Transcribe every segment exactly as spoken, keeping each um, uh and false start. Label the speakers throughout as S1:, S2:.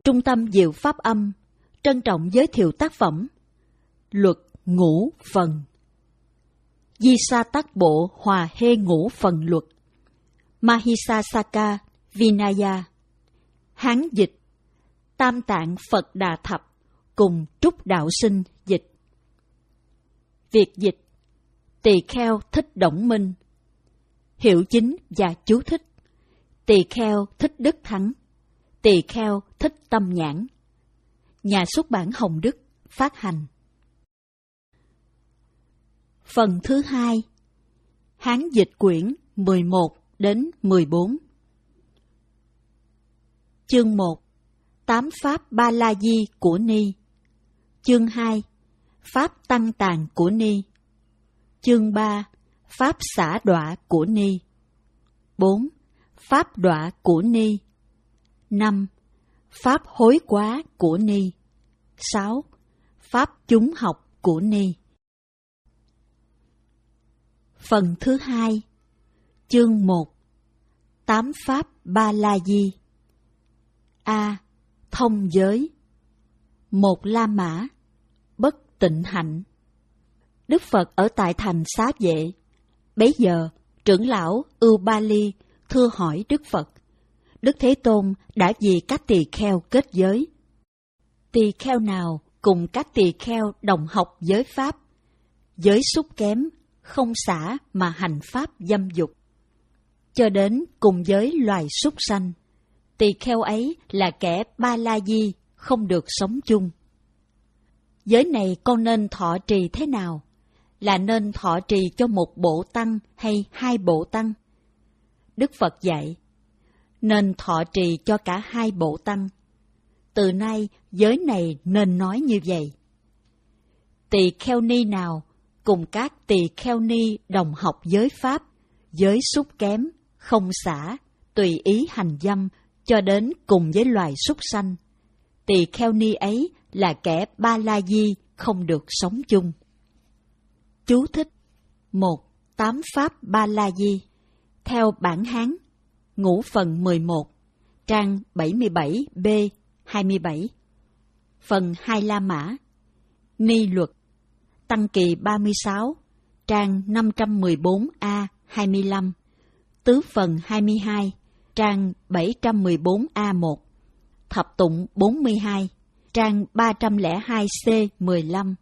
S1: Trung tâm Diệu Pháp Âm trân trọng giới thiệu tác phẩm Luật Ngũ Phần. Di Sa Tắc Bộ Hòa Hê Ngũ Phần Luật, Mahisasaka Vinaya. Hán dịch Tam Tạng Phật Đà Thập cùng Trúc Đạo Sinh dịch. Việt dịch Tỳ Kheo Thích Đổng Minh. Hiệu chính và chú thích: Tỳ Kheo Thích Đức Thắng, Tỳ Kheo Thích Tâm Nhãn. Nhà xuất bản Hồng Đức phát hành. Phần thứ hai. Hán dịch quyển mười một đến mười bốn. Chương một. Tám Pháp Ba La Di của Ni. Chương hai. Pháp Tăng Tàn của Ni. Chương ba. Pháp Xả Đọa của Ni. bốn. Pháp Đọa của Ni. năm. Pháp Hối Quá của Ni. sáu. Pháp Chúng Học của Ni. Phần thứ hai. Chương một. Tám Pháp Ba La Di. A. Thông giới. Một La Mã, bất tịnh hạnh. Đức Phật ở tại thành Xá Vệ. Bấy giờ, trưởng lão Ưu Ba Li thưa hỏi Đức Phật: Đức Thế Tôn đã vì các tỳ kheo kết giới. Tỳ kheo nào cùng các tỳ kheo đồng học giới pháp, giới xúc kém, không xả mà hành pháp dâm dục, cho đến cùng giới loài súc sanh, tỳ kheo ấy là kẻ Ba La Di, không được sống chung. Giới này con nên thọ trì thế nào? Là nên thọ trì cho một bộ tăng hay hai bộ tăng? Đức Phật dạy, nên thọ trì cho cả hai bộ tăng. Từ nay giới này nên nói như vậy: Tỳ kheo ni nào cùng các tỳ kheo ni đồng học giới pháp, giới xúc kém, không xả, tùy ý hành dâm, cho đến cùng với loài súc sanh, tỳ kheo ni ấy là kẻ Ba La Di, không được sống chung. Chú thích: một. Tám Pháp Ba La Di. Theo bản Hán, Ngũ Phần mười một, trang bảy mươi bảy B hai mươi bảy. Phần hai La Mã, Ni Luật, Tăng Kỳ ba mươi sáu, trang năm trăm mười bốn A hai mươi lăm. Tứ Phần hai mươi hai, trang bảy trăm mười bốn A một. Thập Tụng bốn mươi hai, trang ba trăm lẻ hai C mười lăm.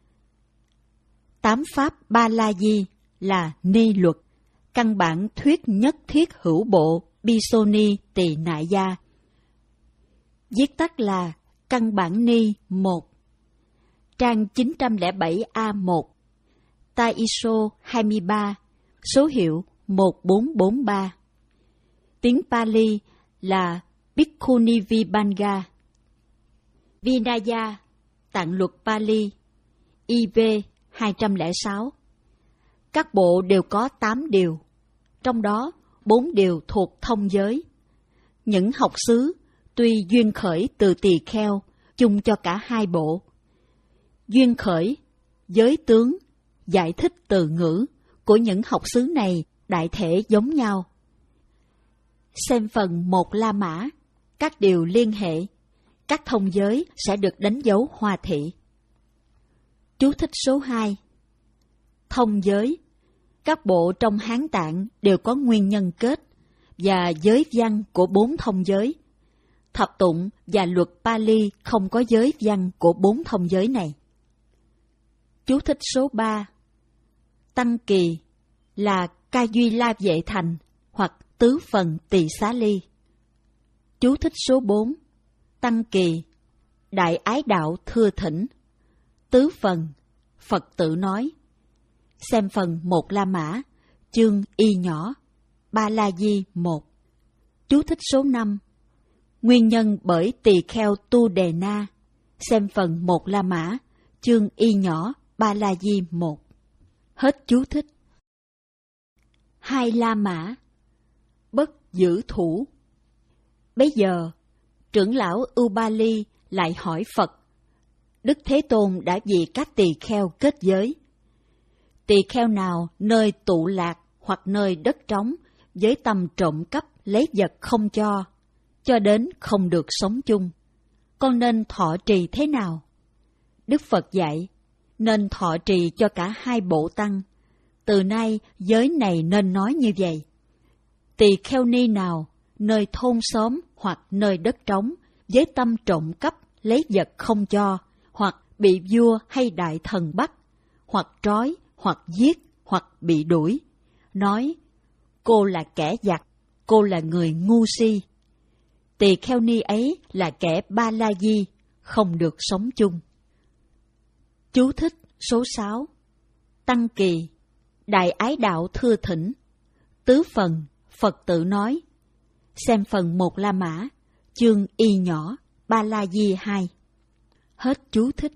S1: Tám Pháp Ba La Di là Ni Luật, căn bản thuyết nhất thiết hữu bộ Bisoni Tỳ Nại Gia. Viết tắt là căn bản Ni một. Trang chín trăm lẻ bảy A một. Tai ISO hai mươi ba, số hiệu một bốn bốn ba. Tiếng Pali là Bhikkhuni Vibhanga. Vinaya, Tạng luật Pali, I V hai trăm lẻ sáu. Các bộ đều có tám điều, trong đó bốn điều thuộc thông giới. Những học xứ tuy duyên khởi từ tỳ kheo, chung cho cả hai bộ. Duyên khởi, giới tướng, giải thích từ ngữ của những học xứ này đại thể giống nhau. Xem phần một La Mã, các điều liên hệ, các thông giới sẽ được đánh dấu hoa thị. Chú thích số hai. Thông giới, các bộ trong Hán Tạng đều có nguyên nhân kết và giới văn của bốn thông giới. Thập Tụng và luật Pali không có giới văn của bốn thông giới này. Chú thích số ba. Tăng Kỳ là Ca Duy La Vệ Thành hoặc Tứ Phần Tỳ Xá Ly. Chú thích số bốn. Tăng Kỳ, Đại Ái Đạo Thưa Thỉnh. Tứ Phần, Phật tự nói. Xem phần một La Mã, chương Y nhỏ, Ba La Di một. Chú thích số năm. Nguyên nhân bởi tỳ kheo Tu Đề Na. Xem phần một La Mã, chương Y nhỏ, Ba La Di một. Hết chú thích. Hai La Mã, bất giữ thủ. Bấy giờ, trưởng lão Ưu Ba Li lại hỏi Phật: Đức Thế Tôn đã vì các tỳ kheo kết giới. Tỳ kheo nào nơi tụ lạc hoặc nơi đất trống, với tâm trộm cắp lấy vật không cho, cho đến không được sống chung, con nên thọ trì thế nào? Đức Phật dạy, nên thọ trì cho cả hai bộ tăng. Từ nay giới này nên nói như vậy. Tỳ kheo ni nào, nơi thôn xóm hoặc nơi đất trống, với tâm trộm cắp, lấy vật không cho, hoặc bị vua hay đại thần bắt, hoặc trói, hoặc giết, hoặc bị đuổi, nói, cô là kẻ giặc, cô là người ngu si. Tỳ kheo ni ấy là kẻ ba la di, không được sống chung. Chú thích số sáu. Tăng kỳ, Đại Ái Đạo Thưa Thỉnh. Tứ phần, Phật tự nói. Xem phần một La Mã, chương y nhỏ, Ba La Di hai. Hết chú thích.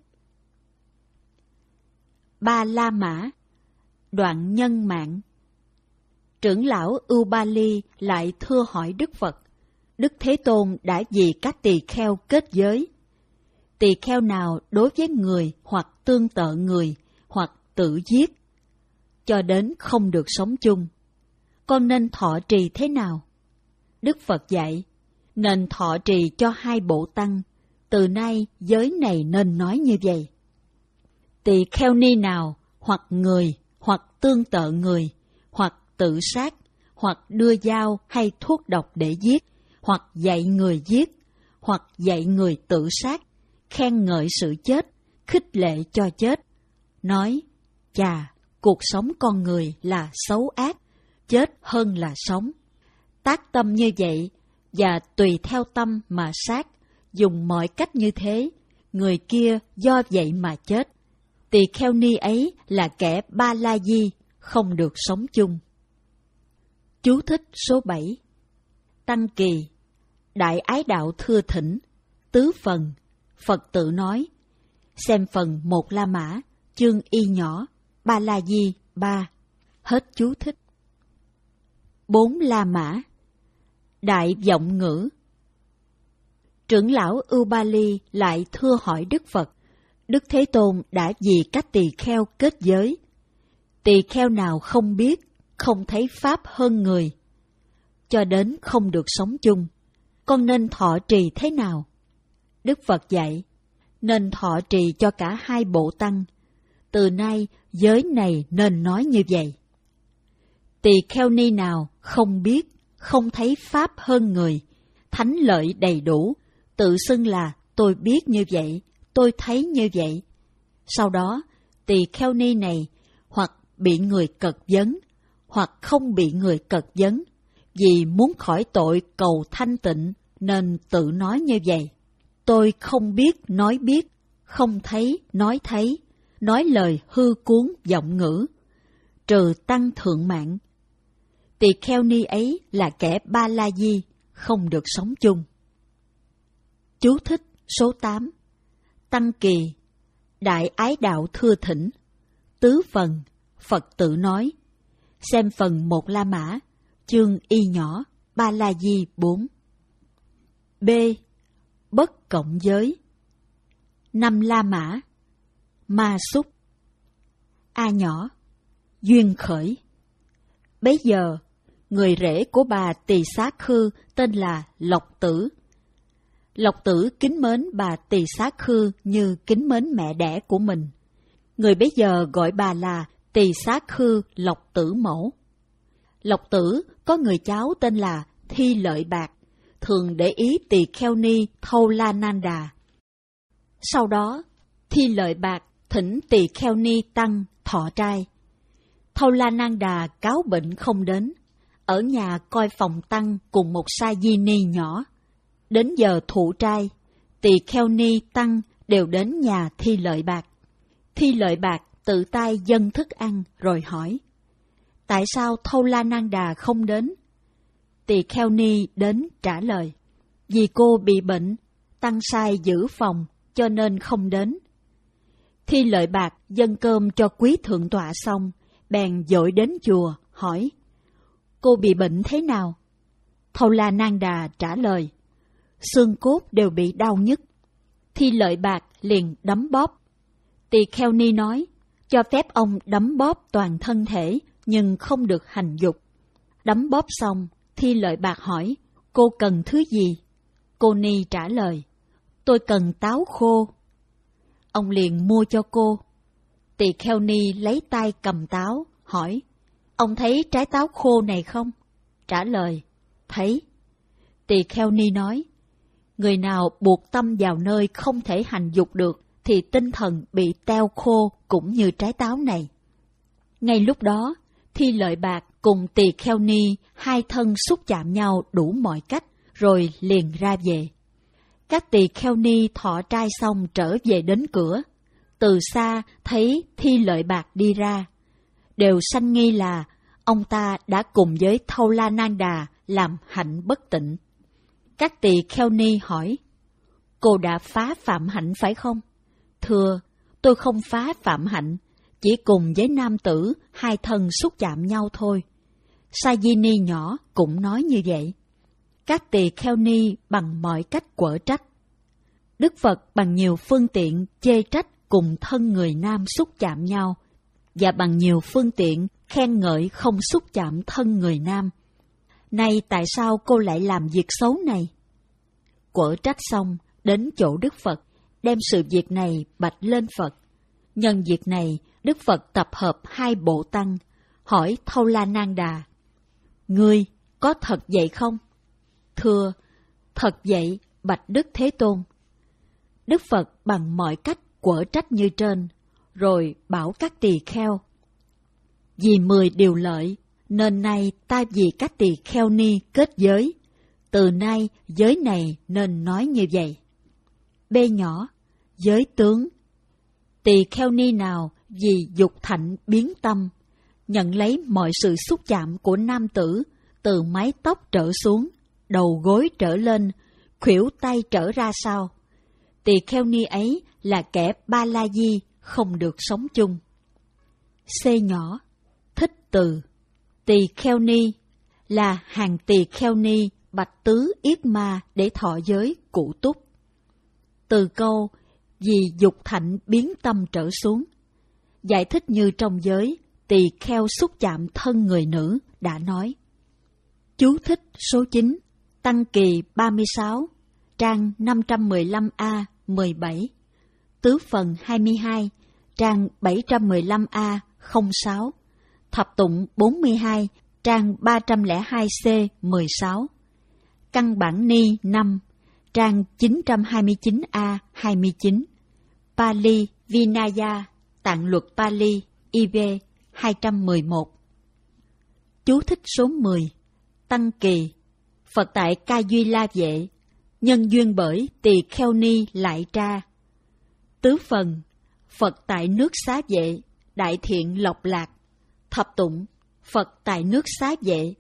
S1: Ba La Mã, đoạn nhân mạng. Trưởng lão Ubali lại thưa hỏi Đức Phật, Đức Thế Tôn đã vì các tỳ kheo kết giới. Tỳ kheo nào đối với người hoặc tương tự người, hoặc tự giết, cho đến không được sống chung, con nên thọ trì thế nào? Đức Phật dạy, nên thọ trì cho hai bộ tăng. Từ nay giới này nên nói như vậy. Tỳ kheo ni nào, hoặc người, hoặc tương tự người, hoặc tự sát, hoặc đưa dao hay thuốc độc để giết, hoặc dạy người giết, hoặc dạy người tự sát, khen ngợi sự chết, khích lệ cho chết, nói, chà, cuộc sống con người là xấu ác, chết hơn là sống. Tác tâm như vậy, và tùy theo tâm mà sát, dùng mọi cách như thế, người kia do vậy mà chết. Tỳ kheo ni ấy là kẻ ba la di, không được sống chung. Chú thích số bảy. Tăng kỳ, Đại Ái Đạo Thưa Thỉnh. Tứ phần, Phật tự nói. Xem phần một La Mã, chương y nhỏ, Ba La Di ba. Hết chú thích. Bốn La Mã, Đại Vọng Ngữ. Trưởng lão Ubali lại thưa hỏi Đức Phật, Đức Thế Tôn đã vì các tỳ kheo kết giới. Tỳ kheo nào không biết, không thấy pháp hơn người, cho đến không được sống chung, con nên thọ trì thế nào? Đức Phật dạy, nên thọ trì cho cả hai bộ tăng. Từ nay giới này nên nói như vậy. Tỳ kheo ni nào không biết, không thấy pháp hơn người, thánh lợi đầy đủ, tự xưng là tôi biết như vậy, tôi thấy như vậy. Sau đó, tỳ kheo ni này hoặc bị người cật vấn, hoặc không bị người cật vấn, vì muốn khỏi tội cầu thanh tịnh nên tự nói như vậy. Tôi không biết nói biết, không thấy nói thấy, nói lời hư cuốn vọng ngữ, trừ tăng thượng mạng. Tỳ kheo ni ấy là kẻ ba la di, không được sống chung. Chú thích số tám. Tăng kỳ, Đại Ái Đạo Thưa Thỉnh. Tứ phần, Phật tự nói. Xem phần một La Mã, chương y nhỏ, Ba La Di bốn. B. Bất cộng giới. Năm La Mã, Ma Súc. A nhỏ, duyên khởi. Bấy giờ, người rể của bà Tỳ Xá Khư tên là Lộc Tử. Lộc Tử kính mến bà Tỳ Xá Khư như kính mến mẹ đẻ của mình. Người bấy giờ gọi bà là Tỳ Xá Khư Lộc Tử mẫu. Lộc Tử có người cháu tên là Thi Lợi Bạc, thường để ý tỳ kheo ni Thâu La Nan Đà. Sau đó, Thi Lợi Bạc thỉnh tỳ kheo ni tăng thọ trai. Thâu La Nan Đà cáo bệnh không đến, ở nhà coi phòng tăng cùng một sa di ni nhỏ. Đến giờ thụ trai, tỳ kheo ni tăng đều đến nhà Thi Lợi Bạc. Thi Lợi Bạc tự tay dâng thức ăn rồi hỏi, tại sao Thâu La Nan Đà không đến? Tỳ kheo ni đến trả lời, vì cô bị bệnh, tăng sai giữ phòng cho nên không đến. Thi Lợi Bạc dâng cơm cho quý thượng tọa xong, bèn dội đến chùa hỏi, cô bị bệnh thế nào? Thâu La Nan Đà trả lời, xương cốt đều bị đau nhức. Thi Lợi Bạc liền đấm bóp. Tỳ kheo ni nói, cho phép ông đấm bóp toàn thân thể, nhưng không được hành dục. Đấm bóp xong, Thi Lợi Bạc hỏi, cô cần thứ gì? Cô ni trả lời, tôi cần táo khô. Ông liền mua cho cô. Tỳ kheo ni lấy tay cầm táo, hỏi, ông thấy trái táo khô này không? Trả lời, thấy. Tỳ kheo ni nói, người nào buộc tâm vào nơi không thể hành dục được, thì tinh thần bị teo khô cũng như trái táo này. Ngay lúc đó, Thi Lợi Bạc cùng Tỳ Kheo Ni hai thân xúc chạm nhau đủ mọi cách, rồi liền ra về. Các Tỳ Kheo Ni thọ trai xong trở về đến cửa. Từ xa thấy Thi Lợi Bạc đi ra. Đều sanh nghi là ông ta đã cùng với Thâu La Nan Đà làm hạnh bất tịnh. Các Tỳ Kheo Ni hỏi, cô đã phá phạm hạnh phải không? Thưa, tôi không phá phạm hạnh, chỉ cùng với nam tử hai thân xúc chạm nhau thôi. Sa Di Ni nhỏ cũng nói như vậy. Các Tỳ Kheo Ni bằng mọi cách quở trách. Đức Phật bằng nhiều phương tiện chê trách cùng thân người nam xúc chạm nhau, và bằng nhiều phương tiện khen ngợi không xúc chạm thân người nam. Nay tại sao cô lại làm việc xấu này? Quở trách xong, đến chỗ Đức Phật, đem sự việc này bạch lên Phật. Nhân việc này, Đức Phật tập hợp hai bộ tăng, hỏi Thâu La Nan Đà, ngươi có thật vậy không? Thưa, thật vậy, bạch Đức Thế Tôn. Đức Phật bằng mọi cách quở trách như trên, rồi bảo các tỳ kheo, vì mười điều lợi, nên nay ta vì các tỳ kheo ni kết giới, từ nay giới này nên nói như vậy. B nhỏ, giới tướng. Tỳ kheo ni nào vì dục thạnh biến tâm, nhận lấy mọi sự xúc chạm của nam tử, từ mái tóc trở xuống, đầu gối trở lên, khuỷu tay trở ra sau. Tỳ kheo ni ấy là kẻ ba la di, không được sống chung. C nhỏ, thích từ. Tỳ kheo ni là hàng tỳ kheo ni bạch tứ yết ma để thọ giới cụ túc. Từ câu vì dục thạnh biến tâm trở xuống, giải thích như trong giới tỳ kheo xúc chạm thân người nữ đã nói. Chú thích số chín, Tăng Kỳ ba mươi sáu, trang năm trăm mười lăm A mười bảy, Tứ Phần hai mươi hai, trang bảy trăm mười lăm A không sáu, Thập Tụng bốn mươi hai, trang ba trăm lẻ hai C mười sáu, Căn Bản Ni năm, trang chín trăm hai mươi chín A hai mươi chín, Pali Vinaya, Tạng luật Pali, I B hai trăm mười một. Chú thích số mười, Tăng Kỳ, Phật tại Ca Duy La Vệ, nhân duyên bởi Tỳ Kheo Ni Lại Tra. Tứ Phần, Phật tại nước Xá Vệ, Đại Thiện Lộc Lạc. Thập Tụng, Phật tại nước Xá Vệ.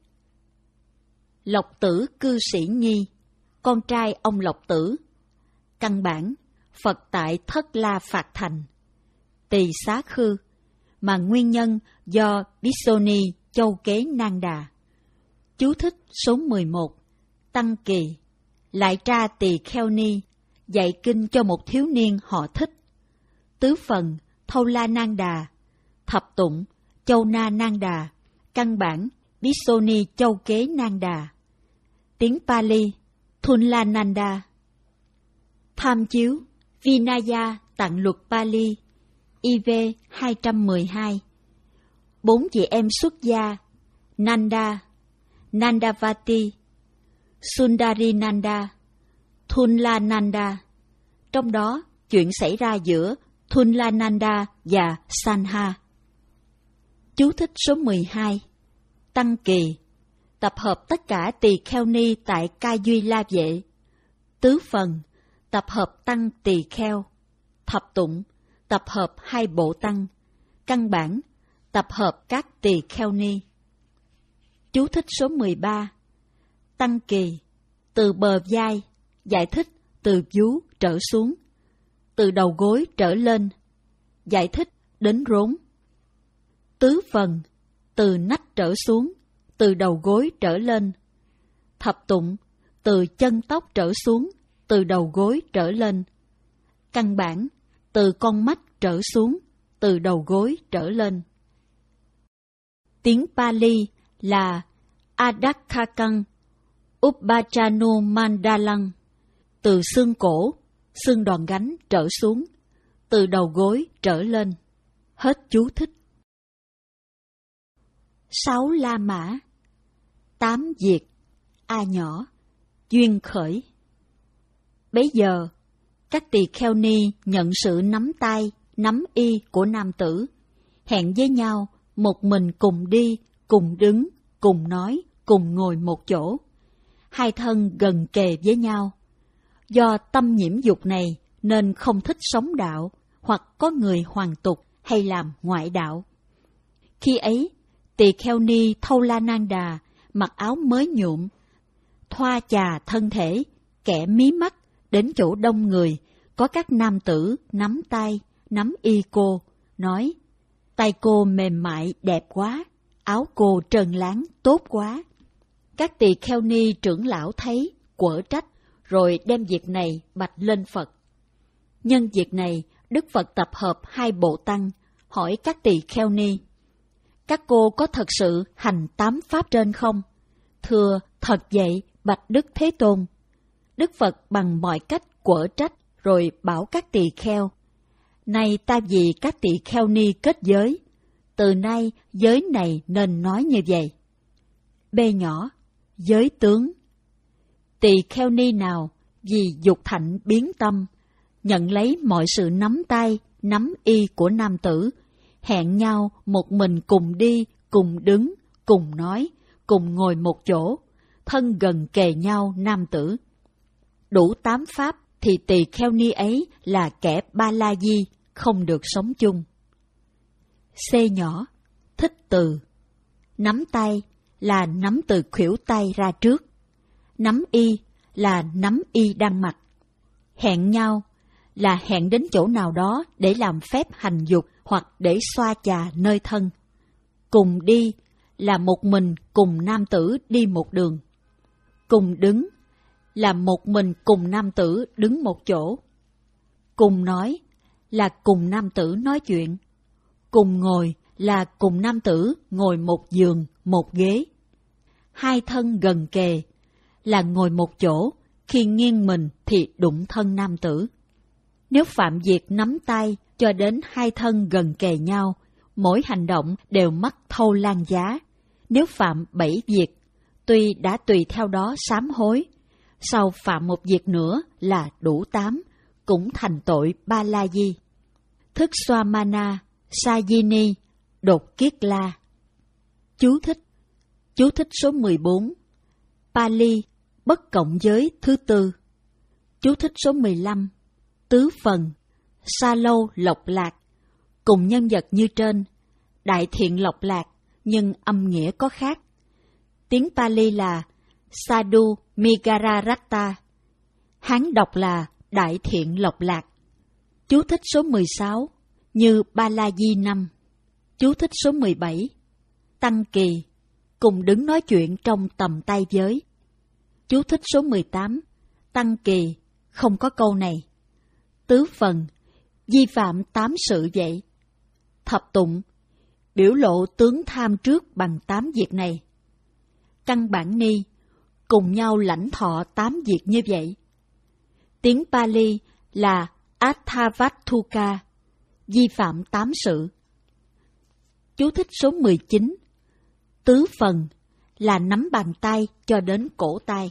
S1: Lộc Tử Cư Sĩ Nhi, con trai ông Lộc Tử. Căn bản, Phật tại Thất La Phạt Thành. Tỳ Xá Khư, mà nguyên nhân do Bhisoni Châu Kế Nan Đà. Chú thích số mười một, Tăng Kỳ, Lại Tra Tỳ Kheo Ni, dạy kinh cho một thiếu niên họ Thích. Tứ Phần, Thâu La Nan Đà. Thập Tụng, Châu Na Nan Đà. Căn bản, Bhisoni Châu Kế Nan Đà. Tiếng Pali, Thunla Nanda. Tham chiếu, Vinaya Tạng luật Pali, I V hai trăm mười hai. Bốn chị em xuất gia, Nanda, Nandavati, Sundari Nanda, Thunla Nanda. Trong đó, chuyện xảy ra giữa Thunla Nanda và Sanha. Chú thích số mười hai, Tăng Kỳ, tập hợp tất cả tỳ kheo ni tại Ca Duy La Vệ. Tứ Phần, tập hợp tăng tỳ kheo. Thập Tụng, tập hợp hai bộ tăng. Căn bản, tập hợp các tỳ kheo ni. Chú thích số mười ba, Tăng Kỳ, từ bờ vai, giải thích từ vú trở xuống, từ đầu gối trở lên, giải thích đến rốn. Tứ Phần, từ nách trở xuống, từ đầu gối trở lên. Thập Tụng, từ chân tóc trở xuống, từ đầu gối trở lên. Căn bản, từ con mắt trở xuống, từ đầu gối trở lên. Tiếng Pali là Adakakang Uppachanu Mandalang, từ xương cổ, xương đòn gánh trở xuống, từ đầu gối trở lên. Hết chú thích. Sáu La Mã. Tám Diệt. A nhỏ. Duyên khởi. Bấy giờ, các tỳ kheo ni nhận sự nắm tay, nắm y của nam tử, hẹn với nhau một mình cùng đi, cùng đứng, cùng nói, cùng ngồi một chỗ. Hai thân gần kề với nhau. Do tâm nhiễm dục này nên không thích sống đạo, hoặc có người hoàn tục hay làm ngoại đạo. Khi ấy, tỳ kheo ni Thâu La Nang Đà mặc áo mới nhuộm, thoa chà thân thể, kẻ mí mắt đến chỗ đông người, có các nam tử nắm tay, nắm y cô, nói: tay cô mềm mại đẹp quá, áo cô trơn láng tốt quá. Các tỳ kheo ni trưởng lão thấy, quở trách, rồi đem việc này bạch lên Phật. Nhân việc này, Đức Phật tập hợp hai bộ tăng, hỏi các tỳ kheo ni: các cô có thật sự hành tám pháp trên không? Thưa, thật vậy, bạch Đức Thế Tôn. Đức Phật bằng mọi cách quở trách, rồi bảo các tỳ kheo: nay ta vì các tỳ kheo ni kết giới, từ nay giới này nên nói như vậy. B nhỏ. Giới tướng. Tỳ kheo ni nào vì dục thạnh biến tâm, nhận lấy mọi sự nắm tay, nắm y của nam tử, hẹn nhau một mình cùng đi, cùng đứng, cùng nói, cùng ngồi một chỗ, thân gần kề nhau nam tử. Đủ tám pháp thì tỳ kheo ni ấy là kẻ ba la di, không được sống chung. C nhỏ. Thích từ. Nắm tay là nắm từ khuỷu tay ra trước. Nắm y là nắm y đang mặc. Hẹn nhau là hẹn đến chỗ nào đó để làm phép hành dục hoặc để xoa chà nơi thân. Cùng đi là một mình cùng nam tử đi một đường. Cùng đứng là một mình cùng nam tử đứng một chỗ. Cùng nói là cùng nam tử nói chuyện. Cùng ngồi là cùng nam tử ngồi một giường, một ghế. Hai thân gần kề là ngồi một chỗ, khi nghiêng mình thì đụng thân nam tử. Nếu phạm việc nắm tay cho đến hai thân gần kề nhau, mỗi hành động đều mắc thâu lan giá. Nếu phạm bảy việc, tuy đã tùy theo đó sám hối, sau phạm một việc nữa là đủ tám, cũng thành tội ba la di. Thức xoa mana, sajini, đột kiết la. Chú thích. Chú thích số mười bốn. Pali, bất cộng giới thứ tư. Chú thích số mười lăm. Tứ phần, sa lâu lộc lạc, cùng nhân vật như trên, đại thiện lộc lạc, nhưng âm nghĩa có khác. Tiếng Pali là Sadhu Migararatta, Hán đọc là đại thiện lộc lạc. Chú thích số mười sáu, như Ba La Di năm. Chú thích số mười bảy. Tăng kỳ, cùng đứng nói chuyện trong tầm tay giới. Chú thích số mười tám. Tăng kỳ, không có câu này. Tứ phần, vi phạm tám sự vậy. Thập tụng, biểu lộ tướng tham trước bằng tám việc này. Căn bản ni, cùng nhau lãnh thọ tám việc như vậy. Tiếng Pali là Atthavattuka, vi phạm tám sự. Chú thích số mười chín. Tứ phần là nắm bàn tay cho đến cổ tay.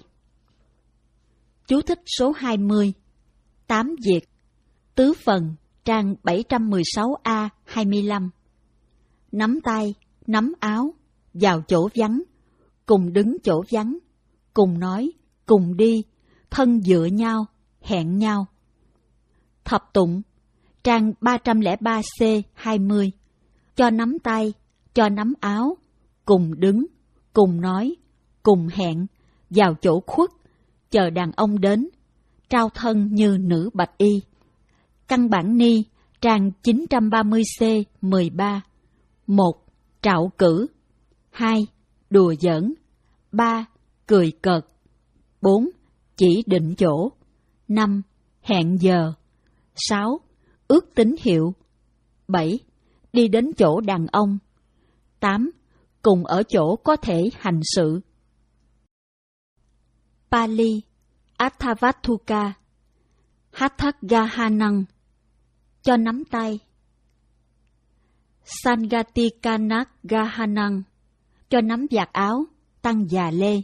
S1: Chú thích số hai mươi. Tám việc. Tứ phần, trang bảy trăm mười sáu A hai mươi lăm. Nắm tay, nắm áo, vào chỗ vắng, cùng đứng chỗ vắng, cùng nói, cùng đi, thân dựa nhau, hẹn nhau. Thập tụng, trang ba trăm lẻ ba C hai mươi. Cho nắm tay, cho nắm áo, cùng đứng, cùng nói, cùng hẹn, vào chỗ khuất, chờ đàn ông đến, trao thân như nữ bạch y. Căn bản ni, trang chín trăm ba mươi C mười ba. Một. Trạo cử. Hai. Đùa giỡn. Ba. Cười cợt. Bốn. Chỉ định chỗ. Năm. Hẹn giờ. Sáu. Ước tín hiệu. Bảy. Đi đến chỗ đàn ông. Tám. Cùng ở chỗ có thể hành sự. Pali, Atthavattuka. Hatthagahanang, cho nắm tay. Sangatikanak-gahanang, cho nắm vạt áo, tăng già lê.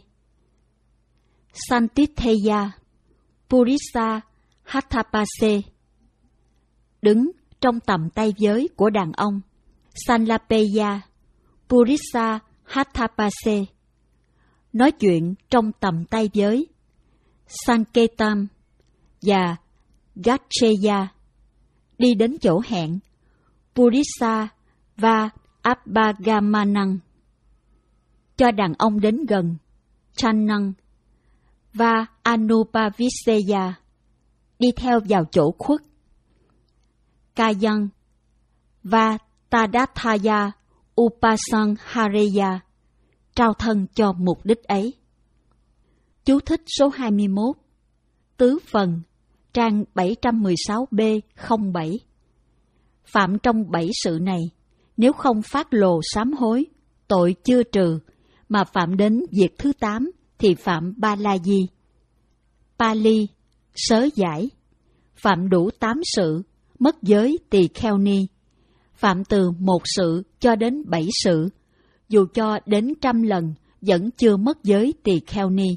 S1: Santitheya, Purisa Hathapase, đứng trong tầm tay giới của đàn ông. Sanlapeya, Purisa Hathapase, nói chuyện trong tầm tay giới. Sanketam và Gacheya, đi đến chỗ hẹn. Purisa và Abhagamanang, cho đàn ông đến gần. Channang và Anupaviseya, đi theo vào chỗ khuất. Kayang và Tadathaya Upasanhareya, trao thân cho mục đích ấy. Chú thích số hai mươi mốt, tứ phần, trang bảy trăm mười sáu B không bảy. Phạm trong bảy sự này, nếu không phát lồ sám hối, tội chưa trừ, mà phạm đến việc thứ tám thì phạm ba la di. Pali, sớ giải, phạm đủ tám sự, mất giới tỳ kheo ni. Phạm từ một sự cho đến bảy sự, dù cho đến trăm lần vẫn chưa mất giới tỳ kheo ni.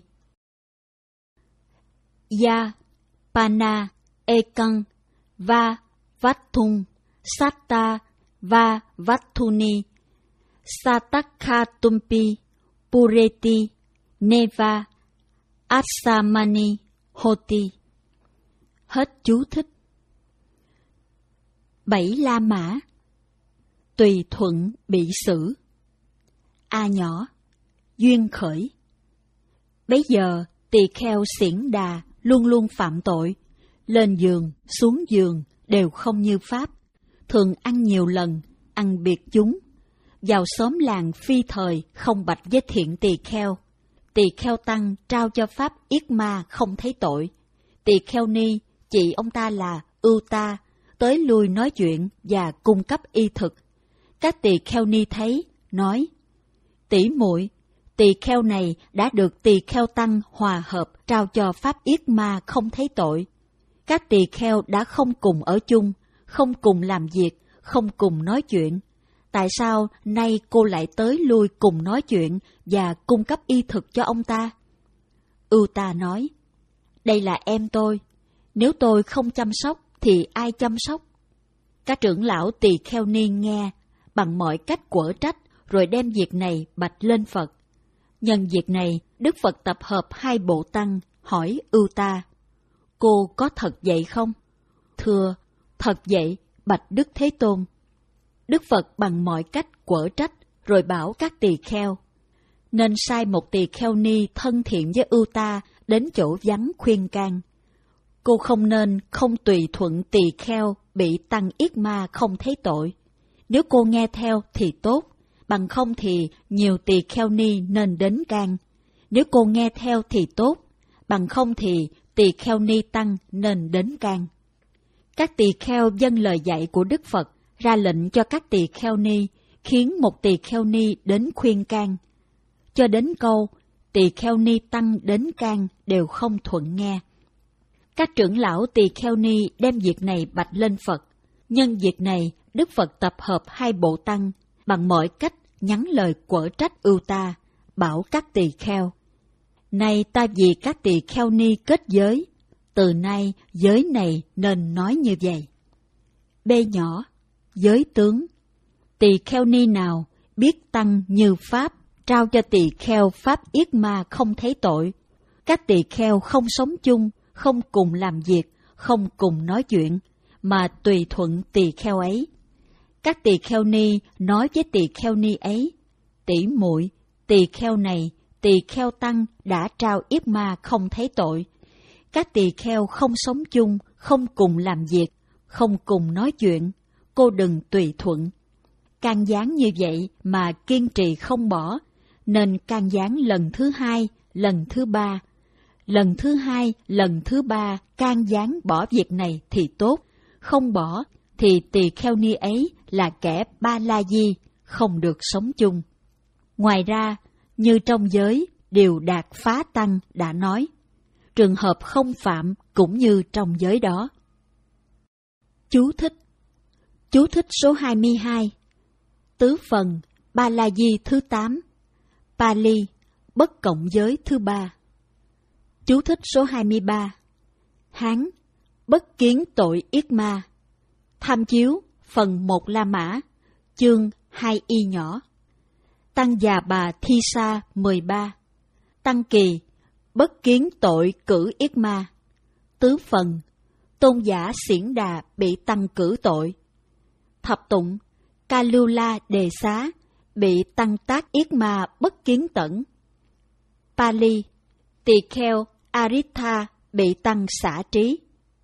S1: Ya, Pana, Ekang, Va, Vatthung, Satta, Va, Vatthuni, Satakhatumpi, Pureti, Neva, Asamani, Hoti. Hết chú thích. Bảy la mã, tùy thuận bị xử. A nhỏ, duyên khởi. Bấy giờ tỳ kheo xiển đà luôn luôn phạm tội, lên giường, xuống giường đều không như pháp, thường ăn nhiều lần, ăn biệt chúng. Vào xóm làng phi thời không bạch với thiện tỳ kheo. Tỳ kheo tăng trao cho pháp yết ma không thấy tội. Tỳ kheo ni chị ông ta là ưu ta, tới lui nói chuyện và cung cấp y thực. Các tỳ kheo ni thấy, nói: tỷ muội, tỳ kheo này đã được tỳ kheo tăng hòa hợp trao cho pháp yết ma không thấy tội. Các tỳ kheo đã không cùng ở chung, không cùng làm việc, không cùng nói chuyện. Tại sao nay cô lại tới lui cùng nói chuyện và cung cấp y thực cho ông ta? Ưu ta nói: đây là em tôi, nếu tôi không chăm sóc thì ai chăm sóc? Các trưởng lão tỳ kheo ni nghe, bằng mọi cách quở trách, rồi đem việc này bạch lên Phật. Nhân việc này, Đức Phật tập hợp hai bộ tăng, hỏi Ưu ta: cô có thật vậy không? Thưa, thật vậy, bạch Đức Thế Tôn. Đức Phật bằng mọi cách quở trách, rồi bảo các tỳ kheo: nên sai một tỳ kheo ni thân thiện với Ưu ta đến chỗ vắng khuyên can. Cô không nên không tùy thuận tỳ kheo bị tăng yết ma không thấy tội. Nếu cô nghe theo thì tốt, bằng không thì nhiều tỳ kheo ni nên đến can. Nếu cô nghe theo thì tốt, bằng không thì tỳ kheo ni tăng nên đến can. Các tỳ kheo vâng lời dạy của Đức Phật, ra lệnh cho các tỳ kheo ni, khiến một tỳ kheo ni đến khuyên can. Cho đến câu tỳ kheo ni tăng đến can đều không thuận nghe. Các trưởng lão tỳ kheo ni đem việc này bạch lên Phật. Nhân việc này, Đức Phật tập hợp hai bộ tăng, bằng mọi cách nhắn lời quở trách Ưu ta, bảo các tỳ kheo: nay ta vì các tỳ kheo ni kết giới, từ nay giới này nên nói như vậy. B nhỏ, giới tướng. Tỳ kheo ni nào biết tăng như pháp, trao cho tỳ kheo pháp yết ma không thấy tội. Các tỳ kheo không sống chung, không cùng làm việc, không cùng nói chuyện, mà tùy thuận tỳ kheo ấy. Các tỳ kheo ni nói với tỳ kheo ni ấy: tỷ muội, tỳ kheo này, tỳ kheo tăng đã trao yết ma không thấy tội. Các tỳ kheo không sống chung, không cùng làm việc, không cùng nói chuyện, cô đừng tùy thuận. Can gián như vậy mà kiên trì không bỏ, nên can gián lần thứ hai, lần thứ ba. Lần thứ hai, lần thứ ba can gián bỏ việc này thì tốt, không bỏ thì tỳ kheo ni ấy là kẻ ba la di, không được sống chung. Ngoài ra, như trong giới Điều Đạt Phá Tăng đã nói: trường hợp không phạm cũng như trong giới đó. Chú thích. Chú thích số hai mươi hai. Tứ phần Ba La Di thứ tám. Pali bất cộng giới thứ ba. Chú thích số hai mươi ba. Hán bất kiến tội yết ma. Tham chiếu phần một La Mã, chương hai y nhỏ. Tăng già bà Thi Sa mười ba. Tăng kỳ bất kiến tội cử yết ma. Tứ phần tôn giả Xiển Đà bị tăng cử tội. Thập tụng Ca Lưu La Đề Xá bị tăng tác yết ma bất kiến tẩn. Pali Tỳ Kheo Aritha bị tăng xả trí.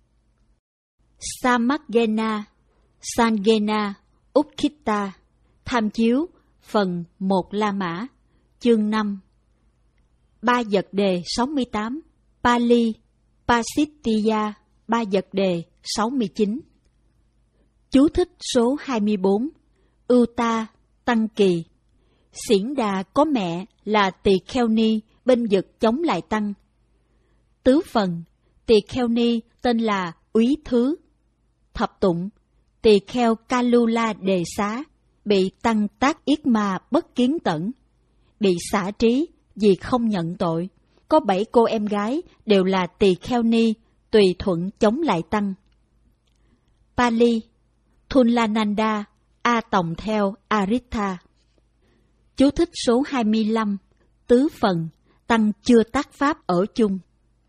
S1: Samagena Sangena Ukkhita tham chiếu phần một La Mã, chương năm. Ba Dật Đề sáu mươi tám. Pali Pasittiya Ba Dật Đề sáu mươi chín. Chú thích số hai mươi bốn. Uta Tăng kỳ. Xiển Đà có mẹ là Tỳ Kheo Ni bên vực chống lại tăng. Tứ phần Tỳ Kheo Ni tên là Úy Thứ. Thập tụng Tỳ Kheo Kalula Đề Xá bị tăng tác yết ma bất kiến tẩn, bị xả trí vì không nhận tội. Có bảy cô em gái đều là Tỳ Kheo Ni tùy thuận chống lại tăng. Pali Thunlananda A Tòng theo Aritha. Chú thích số hai mươi lăm. Tứ phần tăng chưa tác pháp ở chung.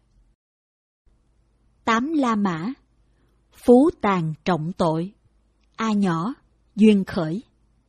S1: Tám La Mã. Phú tàn trọng tội. A nhỏ duyên khởi.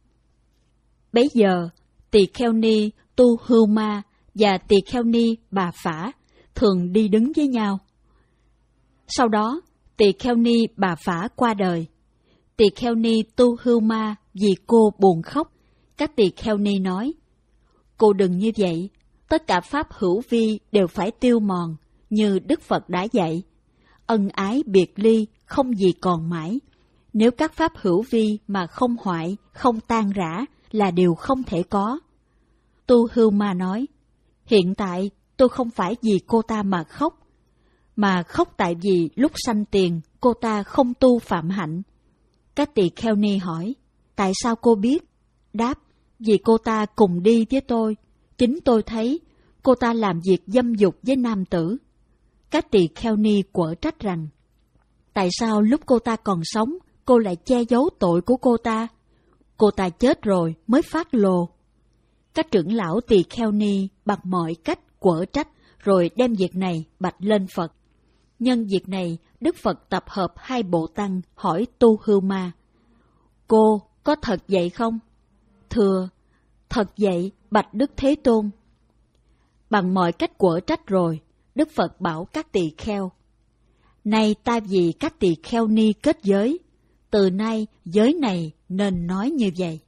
S1: Bấy giờ Tỳ Kheo Ni Tu Hưu Ma và Tỳ Kheo Ni Bà Phả thường đi đứng với nhau. Sau đó Tỳ Kheo Ni Bà Phả qua đời. Tỳ Kheo Ni Tu Hưu Ma vì cô buồn khóc. Các Tỳ Kheo Ni nói: cô đừng như vậy, tất cả pháp hữu vi đều phải tiêu mòn, như Đức Phật đã dạy. Ân ái biệt ly không gì còn mãi. Nếu các pháp hữu vi mà không hoại, không tan rã là điều không thể có. Tu Hưu Ma nói: hiện tại tôi không phải vì cô ta mà khóc, mà khóc tại vì lúc sanh tiền cô ta không tu phạm hạnh. Các Tỳ Kheo Ni hỏi: tại sao cô biết? Đáp: vì cô ta cùng đi với tôi, chính tôi thấy cô ta làm việc dâm dục với nam tử. Các Tỳ Kheo Ni quở trách rằng: tại sao lúc cô ta còn sống, cô lại che giấu tội của cô ta? Cô ta chết rồi mới phát lồ. Các trưởng lão Tỳ Kheo Ni bằng mọi cách quở trách, rồi đem việc này bạch lên Phật. Nhân việc này, Đức Phật tập hợp hai bộ tăng hỏi Tu Hưu Ma: cô có thật vậy không? Thưa: thật vậy, bạch Đức Thế Tôn. Bằng mọi cách quở trách rồi, Đức Phật bảo các tỳ kheo: nay ta vì các tỳ kheo ni kết giới, từ nay giới này nên nói như vậy.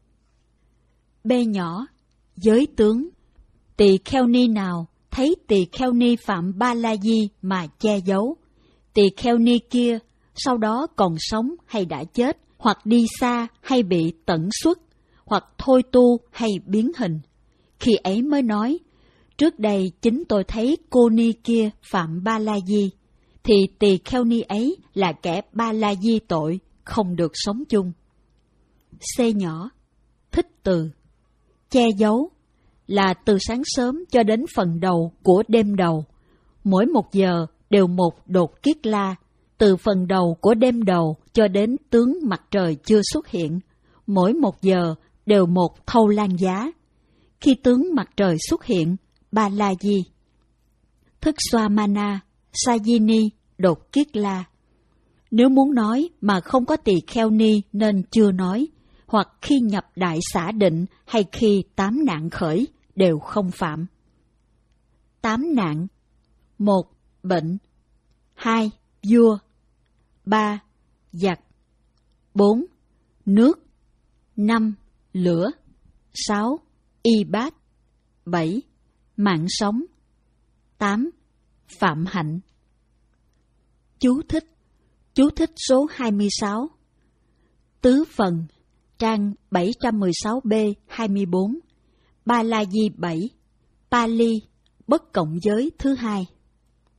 S1: B nhỏ, giới tướng. Tỳ kheo ni nào thấy tỳ kheo ni phạm Ba La Di mà che giấu, tỳ kheo ni kia sau đó còn sống hay đã chết, hoặc đi xa hay bị tẩn xuất, hoặc thôi tu hay biến hình, khi ấy mới nói: trước đây chính tôi thấy cô ni kia phạm Ba La Di, thì tỳ kheo ni ấy là kẻ Ba La Di tội, không được sống chung. C nhỏ, thích từ. Che giấu là từ sáng sớm cho đến phần đầu của đêm đầu, mỗi một giờ đều một đột kiết la, từ phần đầu của đêm đầu cho đến tướng mặt trời chưa xuất hiện, mỗi một giờ đều một thâu lan giá. Khi tướng mặt trời xuất hiện, Ba La Di. Thức xoa mana, Sajini, đột kiết la. Nếu muốn nói mà không có tỳ kheo ni nên chưa nói, hoặc khi nhập đại xả định hay khi tám nạn khởi đều không phạm. Tám nạn: một. Bệnh. Hai. Vua. Ba. Giặc. Bốn. Nước. Năm. Lửa. Sáu. Y bát. Bảy. Mạng sống. Tám. Phạm hạnh. Chú thích. Chú thích số hai mươi sáu. Tứ phần, trang bảy trăm mười sáu B hai mươi bốn. Ba La Di bảy. Pali, bất cộng giới thứ hai.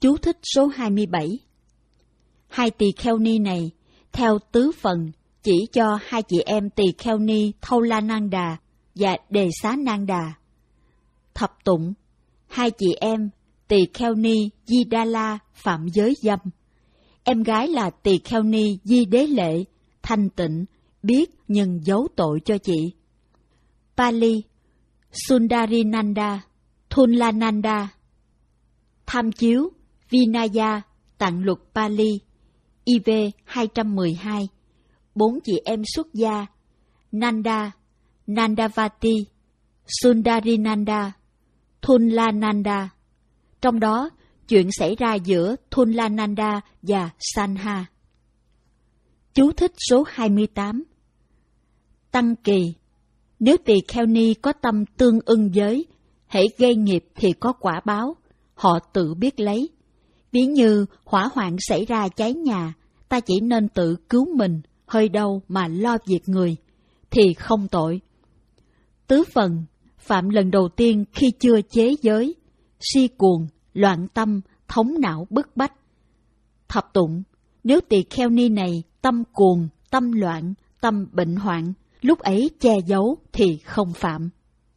S1: Chú thích số hai mươi bảy. Hai tỳ kheo ni này, theo tứ phần, chỉ cho hai chị em tỳ kheo ni Thaulananda và Đề Xá Nanda. Thập tụng, hai chị em tỳ kheo ni Di-đa-la phạm giới dâm. Em gái là tỳ kheo ni Di Đế Lệ, thanh tịnh, biết nhưng giấu tội cho chị. Pali, Sundarinanda, Thunlananda. Tham chiếu, Vinaya, tạng luật Pali, I V hai trăm mười hai. Bốn chị em xuất gia, Nanda, Nandavati, Sundarinanda, Thunlananda. Trong đó, chuyện xảy ra giữa Thunlananda và Sanha. Chú thích số hai mươi tám. Tăng kỳ, nếu tỳ kheo ni có tâm tương ưng giới, hễ gây nghiệp thì có quả báo, họ tự biết lấy. Ví như hỏa hoạn xảy ra cháy nhà, ta chỉ nên tự cứu mình, hơi đâu mà lo việc người, thì không tội. Tứ phần, phạm lần đầu tiên khi chưa chế giới, si cuồng, loạn tâm, thống não bức bách. Thập tụng, nếu tỳ kheo ni này tâm cuồng, tâm loạn, tâm bệnh hoạn, lúc ấy che giấu thì không phạm.